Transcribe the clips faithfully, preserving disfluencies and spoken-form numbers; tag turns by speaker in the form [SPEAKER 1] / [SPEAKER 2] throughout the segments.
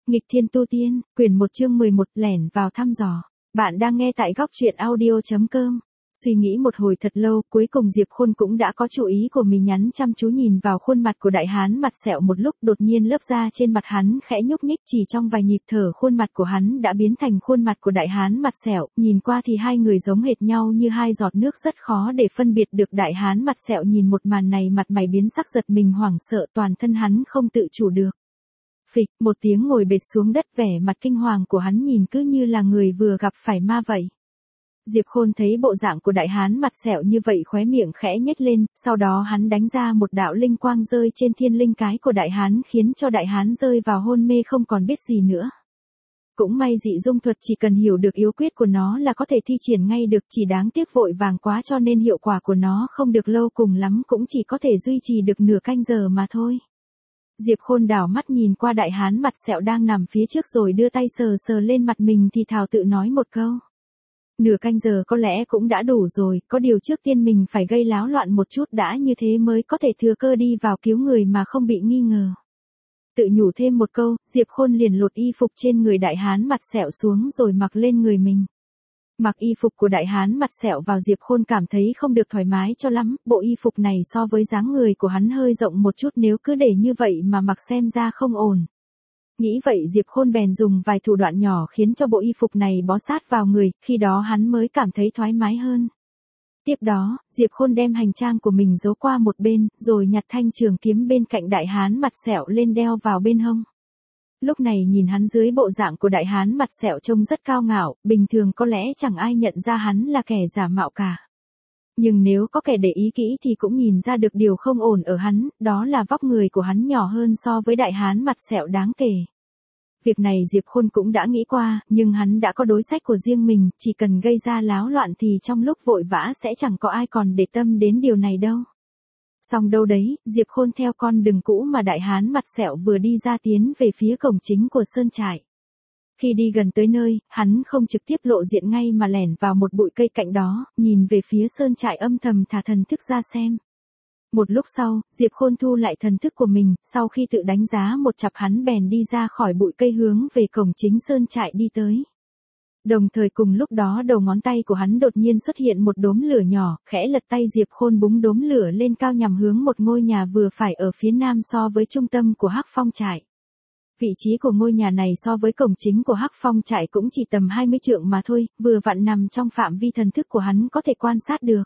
[SPEAKER 1] Nghịch thiên tu tiên, quyển một chương mười một, lẻn vào thăm dò. Bạn đang nghe tại góc truyện audio chấm com. Suy nghĩ một hồi thật lâu, cuối cùng Diệp Khôn cũng đã có chú ý của mình, nhắn chăm chú nhìn vào khuôn mặt của đại hán mặt sẹo một lúc, đột nhiên lớp da trên mặt hắn khẽ nhúc nhích, chỉ trong vài nhịp thở khuôn mặt của hắn đã biến thành khuôn mặt của đại hán mặt sẹo, nhìn qua thì hai người giống hệt nhau như hai giọt nước, rất khó để phân biệt được. Đại hán mặt sẹo nhìn một màn này, mặt mày biến sắc, giật mình hoảng sợ, toàn thân hắn không tự chủ được. Phịch, một tiếng ngồi bệt xuống đất, vẻ mặt kinh hoàng của hắn nhìn cứ như là người vừa gặp phải ma vậy. Diệp Khôn thấy bộ dạng của đại hán mặt sẹo như vậy, khóe miệng khẽ nhếch lên, sau đó hắn đánh ra một đạo linh quang rơi trên thiên linh cái của đại hán, khiến cho đại hán rơi vào hôn mê không còn biết gì nữa. Cũng may dị dung thuật chỉ cần hiểu được yếu quyết của nó là có thể thi triển ngay được, chỉ đáng tiếc vội vàng quá cho nên hiệu quả của nó không được lâu, cùng lắm cũng chỉ có thể duy trì được nửa canh giờ mà thôi. Diệp Khôn đảo mắt nhìn qua đại hán mặt sẹo đang nằm phía trước rồi đưa tay sờ sờ lên mặt mình thì thào tự nói một câu. Nửa canh giờ có lẽ cũng đã đủ rồi, có điều trước tiên mình phải gây láo loạn một chút đã, như thế mới có thể thừa cơ đi vào cứu người mà không bị nghi ngờ. Tự nhủ thêm một câu, Diệp Khôn liền lột y phục trên người đại hán mặt sẹo xuống rồi mặc lên người mình. Mặc y phục của đại hán mặt sẹo vào, Diệp Khôn cảm thấy không được thoải mái cho lắm, bộ y phục này so với dáng người của hắn hơi rộng một chút, nếu cứ để như vậy mà mặc xem ra không ổn. Nghĩ vậy Diệp Khôn bèn dùng vài thủ đoạn nhỏ khiến cho bộ y phục này bó sát vào người, khi đó hắn mới cảm thấy thoải mái hơn. Tiếp đó, Diệp Khôn đem hành trang của mình giấu qua một bên, rồi nhặt thanh trường kiếm bên cạnh đại hán mặt sẹo lên đeo vào bên hông. Lúc này nhìn hắn dưới bộ dạng của đại hán mặt sẹo trông rất cao ngạo, bình thường có lẽ chẳng ai nhận ra hắn là kẻ giả mạo cả. Nhưng nếu có kẻ để ý kỹ thì cũng nhìn ra được điều không ổn ở hắn, đó là vóc người của hắn nhỏ hơn so với đại hán mặt sẹo đáng kể. Việc này Diệp Khôn cũng đã nghĩ qua, nhưng hắn đã có đối sách của riêng mình, chỉ cần gây ra láo loạn thì trong lúc vội vã sẽ chẳng có ai còn để tâm đến điều này đâu. Xong đâu đấy, Diệp Khôn theo con đường cũ mà đại hán mặt sẹo vừa đi ra, tiến về phía cổng chính của sơn trại. Khi đi gần tới nơi, hắn không trực tiếp lộ diện ngay mà lẻn vào một bụi cây cạnh đó, nhìn về phía sơn trại, âm thầm thả thần thức ra xem. Một lúc sau, Diệp Khôn thu lại thần thức của mình, sau khi tự đánh giá một chặp hắn bèn đi ra khỏi bụi cây hướng về cổng chính sơn trại đi tới. Đồng thời cùng lúc đó đầu ngón tay của hắn đột nhiên xuất hiện một đốm lửa nhỏ, khẽ lật tay Diệp Khôn búng đốm lửa lên cao nhằm hướng một ngôi nhà vừa phải ở phía nam so với trung tâm của Hắc Phong trại. Vị trí của ngôi nhà này so với cổng chính của Hắc Phong trại cũng chỉ tầm hai mươi trượng mà thôi, vừa vặn nằm trong phạm vi thần thức của hắn có thể quan sát được.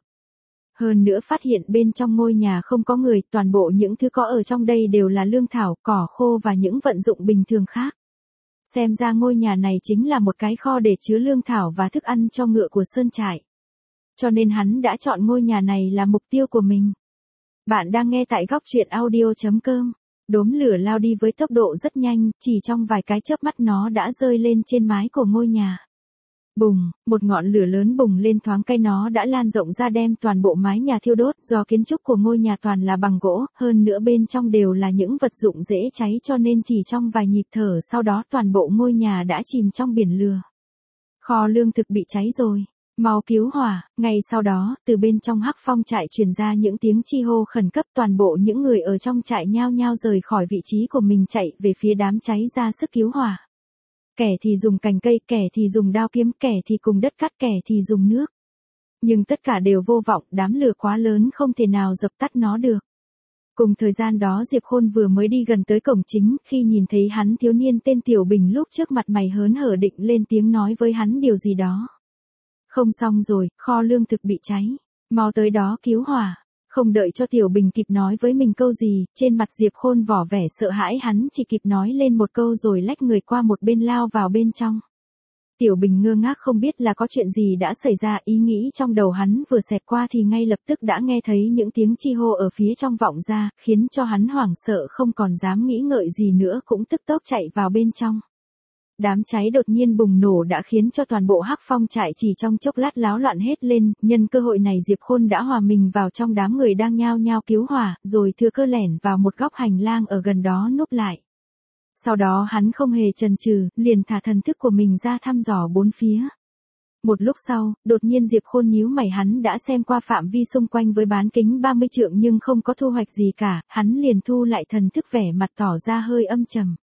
[SPEAKER 1] Hơn nữa phát hiện bên trong ngôi nhà không có người, toàn bộ những thứ có ở trong đây đều là lương thảo, cỏ khô và những vận dụng bình thường khác. Xem ra ngôi nhà này chính là một cái kho để chứa lương thảo và thức ăn cho ngựa của sơn trại. Cho nên hắn đã chọn ngôi nhà này là mục tiêu của mình. Bạn đang nghe tại góc truyện audio chấm com. Đốm lửa lao đi với tốc độ rất nhanh, chỉ trong vài cái chớp mắt nó đã rơi lên trên mái của ngôi nhà. Bùng, một ngọn lửa lớn bùng lên, thoáng cái nó đã lan rộng ra đem toàn bộ mái nhà thiêu đốt, do kiến trúc của ngôi nhà toàn là bằng gỗ, hơn nữa bên trong đều là những vật dụng dễ cháy cho nên chỉ trong vài nhịp thở sau đó toàn bộ ngôi nhà đã chìm trong biển lửa. Kho lương thực bị cháy rồi, mau cứu hỏa. Ngay sau đó, từ bên trong Hắc Phong trại truyền ra những tiếng chi hô khẩn cấp, toàn bộ những người ở trong trại nhao nhao rời khỏi vị trí của mình chạy về phía đám cháy ra sức cứu hỏa. Kẻ thì dùng cành cây, kẻ thì dùng đao kiếm, kẻ thì cùng đất cắt, kẻ thì dùng nước. Nhưng tất cả đều vô vọng, đám lửa quá lớn không thể nào dập tắt nó được. Cùng thời gian đó Diệp Khôn vừa mới đi gần tới cổng chính, khi nhìn thấy hắn thiếu niên tên Tiểu Bình lúc trước, mặt mày hớn hở định lên tiếng nói với hắn điều gì đó. Không xong rồi, kho lương thực bị cháy, mau tới đó cứu hỏa. Không đợi cho Tiểu Bình kịp nói với mình câu gì, trên mặt Diệp Khôn vỏ vẻ sợ hãi, hắn chỉ kịp nói lên một câu rồi lách người qua một bên lao vào bên trong. Tiểu Bình ngơ ngác không biết là có chuyện gì đã xảy ra, ý nghĩ trong đầu hắn vừa xẹt qua thì ngay lập tức đã nghe thấy những tiếng chi hô ở phía trong vọng ra, khiến cho hắn hoảng sợ không còn dám nghĩ ngợi gì nữa, cũng tức tốc chạy vào bên trong. Đám cháy đột nhiên bùng nổ đã khiến cho toàn bộ Hắc Phong trại chỉ trong chốc lát láo loạn hết lên, nhân cơ hội này Diệp Khôn đã hòa mình vào trong đám người đang nhao nhao cứu hỏa, rồi thừa cơ lẻn vào một góc hành lang ở gần đó núp lại. Sau đó hắn không hề chần chừ, liền thả thần thức của mình ra thăm dò bốn phía. Một lúc sau, đột nhiên Diệp Khôn nhíu mày, hắn đã xem qua phạm vi xung quanh với bán kính ba mươi trượng nhưng không có thu hoạch gì cả, hắn liền thu lại thần thức, vẻ mặt tỏ ra hơi âm trầm.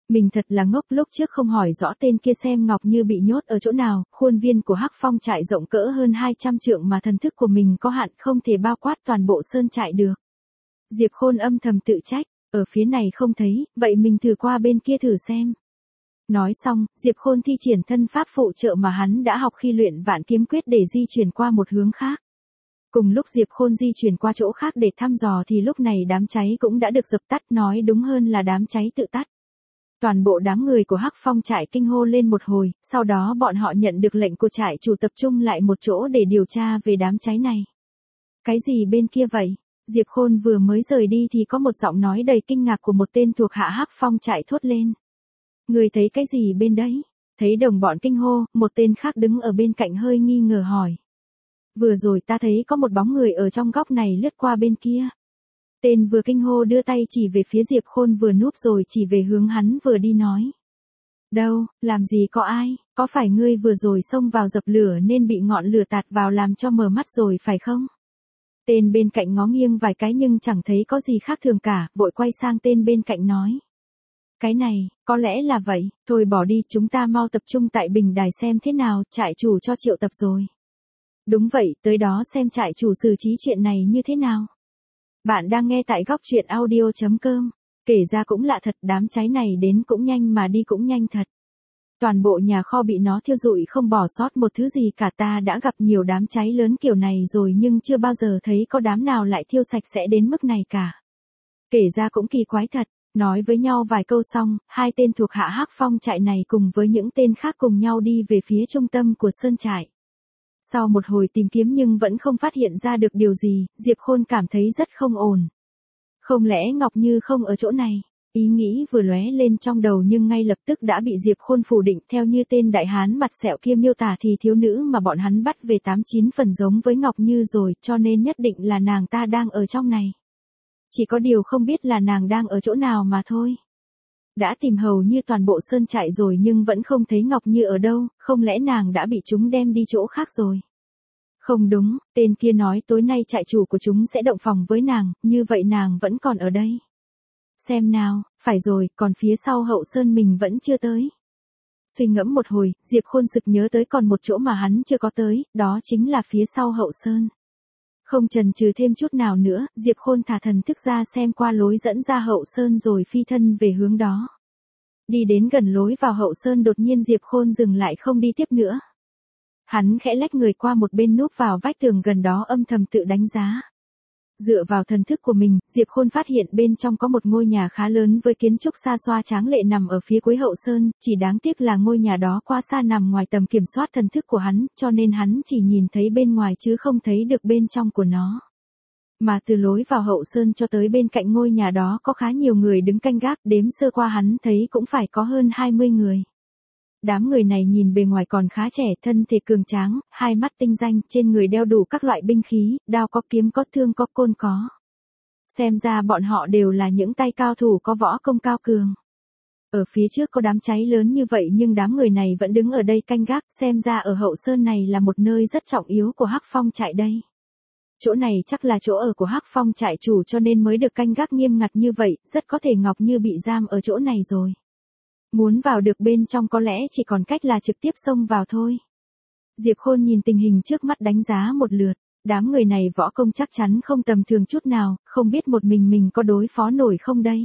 [SPEAKER 1] Mình thật là ngốc, lúc trước không hỏi rõ tên kia xem Ngọc Như bị nhốt ở chỗ nào, khuôn viên của Hắc Phong trại rộng cỡ hơn hai trăm trượng mà thần thức của mình có hạn không thể bao quát toàn bộ sơn trại được. Diệp Khôn âm thầm tự trách, ở phía này không thấy, vậy mình thử qua bên kia thử xem. Nói xong, Diệp Khôn thi triển thân pháp phụ trợ mà hắn đã học khi luyện Vạn Kiếm Quyết để di chuyển qua một hướng khác. Cùng lúc Diệp Khôn di chuyển qua chỗ khác để thăm dò thì lúc này đám cháy cũng đã được dập tắt, nói đúng hơn là đám cháy tự tắt. Toàn bộ đám người của Hắc Phong trại kinh hô lên một hồi, sau đó bọn họ nhận được lệnh của trại chủ tập trung lại một chỗ để điều tra về đám cháy này. Cái gì bên kia vậy? Diệp Khôn vừa mới rời đi thì có một giọng nói đầy kinh ngạc của một tên thuộc hạ Hắc Phong trại thốt lên. Người thấy cái gì bên đấy? Thấy đồng bọn kinh hô, một tên khác đứng ở bên cạnh hơi nghi ngờ hỏi. Vừa rồi ta thấy có một bóng người ở trong góc này lướt qua bên kia. Tên vừa kinh hô đưa tay chỉ về phía Diệp Khôn vừa núp rồi chỉ về hướng hắn vừa đi nói. Đâu, làm gì có ai, có phải ngươi vừa rồi xông vào dập lửa nên bị ngọn lửa tạt vào làm cho mờ mắt rồi phải không? Tên bên cạnh ngó nghiêng vài cái nhưng chẳng thấy có gì khác thường cả, vội quay sang tên bên cạnh nói. Cái này, có lẽ là vậy, thôi bỏ đi, chúng ta mau tập trung tại bình đài xem thế nào, trại chủ cho triệu tập rồi. Đúng vậy, tới đó xem trại chủ xử trí chuyện này như thế nào. Bạn đang nghe tại góc truyện audio chấm com. Kể ra cũng lạ thật, đám cháy này đến cũng nhanh mà đi cũng nhanh thật. Toàn bộ nhà kho bị nó thiêu rụi không bỏ sót một thứ gì cả, ta đã gặp nhiều đám cháy lớn kiểu này rồi nhưng chưa bao giờ thấy có đám nào lại thiêu sạch sẽ đến mức này cả. Kể ra cũng kỳ quái thật. Nói với nhau vài câu xong, hai tên thuộc hạ Hắc Phong trại này cùng với những tên khác cùng nhau đi về phía trung tâm của sơn trại. Sau một hồi tìm kiếm nhưng vẫn không phát hiện ra được điều gì, Diệp Khôn cảm thấy rất không ổn. Không lẽ Ngọc Như không ở chỗ này? Ý nghĩ vừa lóe lên trong đầu nhưng ngay lập tức đã bị Diệp Khôn phủ định. Theo như tên đại hán mặt sẹo kia miêu tả thì thiếu nữ mà bọn hắn bắt về tám chín phần giống với Ngọc Như rồi, cho nên nhất định là nàng ta đang ở trong này. Chỉ có điều không biết là nàng đang ở chỗ nào mà thôi. Đã tìm hầu như toàn bộ sơn trại rồi nhưng vẫn không thấy Ngọc Như ở đâu, không lẽ nàng đã bị chúng đem đi chỗ khác rồi? Không đúng, tên kia nói tối nay trại chủ của chúng sẽ động phòng với nàng, như vậy nàng vẫn còn ở đây. Xem nào, phải rồi, còn phía sau hậu sơn mình vẫn chưa tới. Suy ngẫm một hồi, Diệp Khôn sực nhớ tới còn một chỗ mà hắn chưa có tới, đó chính là phía sau hậu sơn. Không chần chừ thêm chút nào nữa, Diệp Khôn thả thần thức ra xem qua lối dẫn ra hậu sơn rồi phi thân về hướng đó. Đi đến gần lối vào hậu sơn đột nhiên Diệp Khôn dừng lại không đi tiếp nữa. Hắn khẽ lách người qua một bên núp vào vách tường gần đó âm thầm tự đánh giá. Dựa vào thần thức của mình, Diệp Khôn phát hiện bên trong có một ngôi nhà khá lớn với kiến trúc xa xoa tráng lệ nằm ở phía cuối hậu sơn, chỉ đáng tiếc là ngôi nhà đó quá xa nằm ngoài tầm kiểm soát thần thức của hắn, cho nên hắn chỉ nhìn thấy bên ngoài chứ không thấy được bên trong của nó. Mà từ lối vào hậu sơn cho tới bên cạnh ngôi nhà đó có khá nhiều người đứng canh gác, đếm sơ qua hắn thấy cũng phải có hơn hai mươi người. Đám người này nhìn bề ngoài còn khá trẻ, thân thể cường tráng, hai mắt tinh danh, trên người đeo đủ các loại binh khí, đao có, kiếm có, thương có, côn có. Xem ra bọn họ đều là những tay cao thủ có võ công cao cường. Ở phía trước có đám cháy lớn như vậy nhưng đám người này vẫn đứng ở đây canh gác, xem ra ở hậu sơn này là một nơi rất trọng yếu của Hắc Phong trại đây. Chỗ này chắc là chỗ ở của Hắc Phong trại chủ cho nên mới được canh gác nghiêm ngặt như vậy, rất có thể Ngọc Như bị giam ở chỗ này rồi. Muốn vào được bên trong có lẽ chỉ còn cách là trực tiếp xông vào thôi. Diệp Khôn nhìn tình hình trước mắt đánh giá một lượt, đám người này võ công chắc chắn không tầm thường chút nào, không biết một mình mình có đối phó nổi không đây.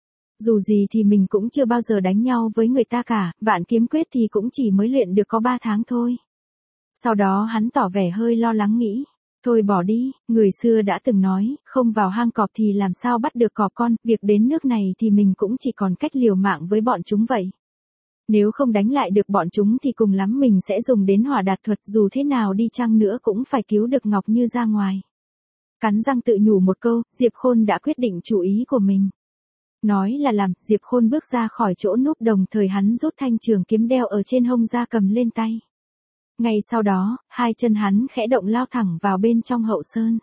[SPEAKER 1] Dù gì thì mình cũng chưa bao giờ đánh nhau với người ta cả, Vạn Kiếm Quyết thì cũng chỉ mới luyện được có ba tháng thôi. Sau đó hắn tỏ vẻ hơi lo lắng nghĩ, thôi bỏ đi, người xưa đã từng nói, không vào hang cọp thì làm sao bắt được cọp con, việc đến nước này thì mình cũng chỉ còn cách liều mạng với bọn chúng vậy. Nếu không đánh lại được bọn chúng thì cùng lắm mình sẽ dùng đến hỏa đạt thuật, dù thế nào đi chăng nữa cũng phải cứu được Ngọc Như ra ngoài. Cắn răng tự nhủ một câu, Diệp Khôn đã quyết định chủ ý của mình. Nói là làm, Diệp Khôn bước ra khỏi chỗ núp đồng thời hắn rút thanh trường kiếm đeo ở trên hông ra cầm lên tay. Ngay sau đó, hai chân hắn khẽ động lao thẳng vào bên trong hậu sơn.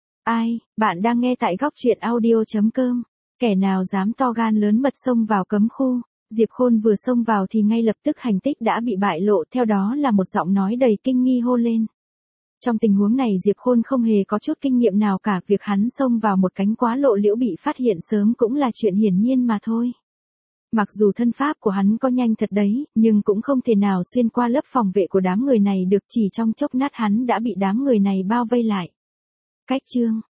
[SPEAKER 1] Ai, bạn đang nghe tại góc truyện audio chấm com. Kẻ nào dám to gan lớn mật xông vào cấm khu. Diệp Khôn vừa xông vào thì ngay lập tức hành tích đã bị bại lộ, theo đó là một giọng nói đầy kinh nghi hô lên. Trong tình huống này Diệp Khôn không hề có chút kinh nghiệm nào cả, việc hắn xông vào một cánh quá lộ liễu bị phát hiện sớm cũng là chuyện hiển nhiên mà thôi. Mặc dù thân pháp của hắn có nhanh thật đấy, nhưng cũng không thể nào xuyên qua lớp phòng vệ của đám người này được, chỉ trong chốc lát hắn đã bị đám người này bao vây lại. Cách chương